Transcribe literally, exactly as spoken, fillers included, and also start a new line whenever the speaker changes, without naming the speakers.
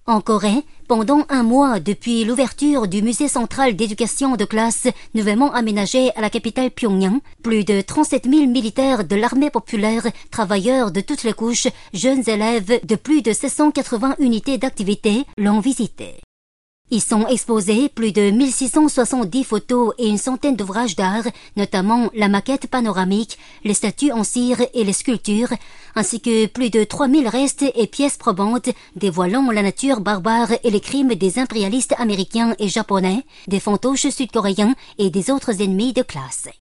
En Corée, pendant un mois depuis l'ouverture du musée central d'éducation de classe nouvellement aménagé à la capitale Pyongyang, plus de trente-sept mille militaires de l'armée populaire, travailleurs de toutes les couches, jeunes élèves de plus de sept cent quatre-vingts unités d'activité l'ont visité. Y sont exposés plus de mille six cent soixante-dix photos et une centaine d'ouvrages d'art, notamment la maquette panoramique, les statues en cire et les sculptures, ainsi que plus de trois mille restes et pièces probantes dévoilant la nature barbare et les crimes des impérialistes américains et japonais, des fantoches sud-coréens et des autres ennemis de classe.